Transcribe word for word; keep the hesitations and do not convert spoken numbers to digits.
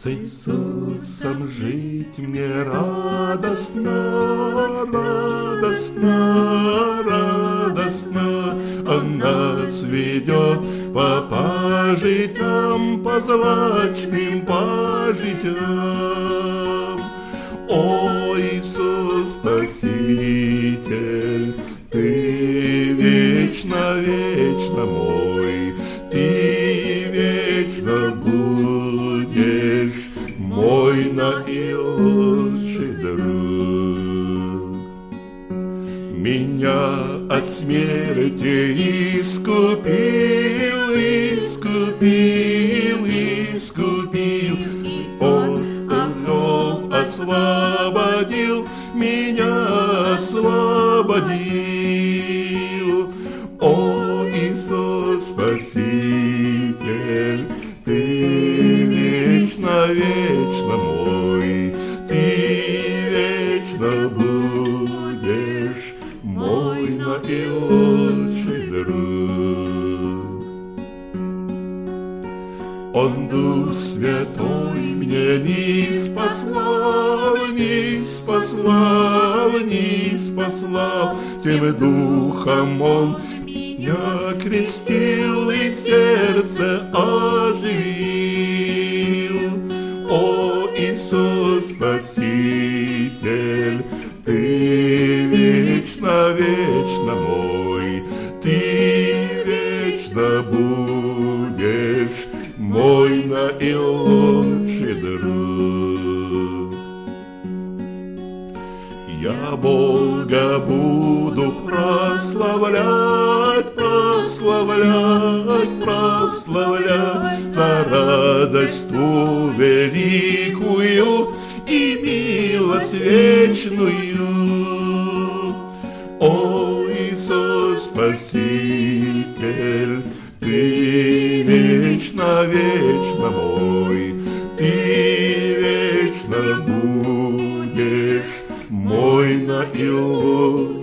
С Иисусом жить мне радостно, радостно, радостно. Он нас ведет по пажитям, по злачным пажитям. О, Иисус Спаситель, Ты вечно, вечно мой, Ты вечно будешь мой наилучший друг. Меня от смерти искупил, искупил, искупил. Он оков освободил, меня освободил. О, Иисус Спаситель, Ты вечно, вечно мой, Ты вечно будешь мой наилучший друг. Он Дух Святой мне низ послал, низ послал, низ послал. Тем Духом Он меня крестил и сердце оживил. О, Иисус Спаситель, Ты вечно, вечно мой, Ты вечно будешь мой наилучший друг. Я Бога буду прославлять, прославлять, прославлять за радость ту великую и милость вечную. О, Иисус Спаситель, Ты вечно, вечно мой, Ты вечно будешь мой наилучший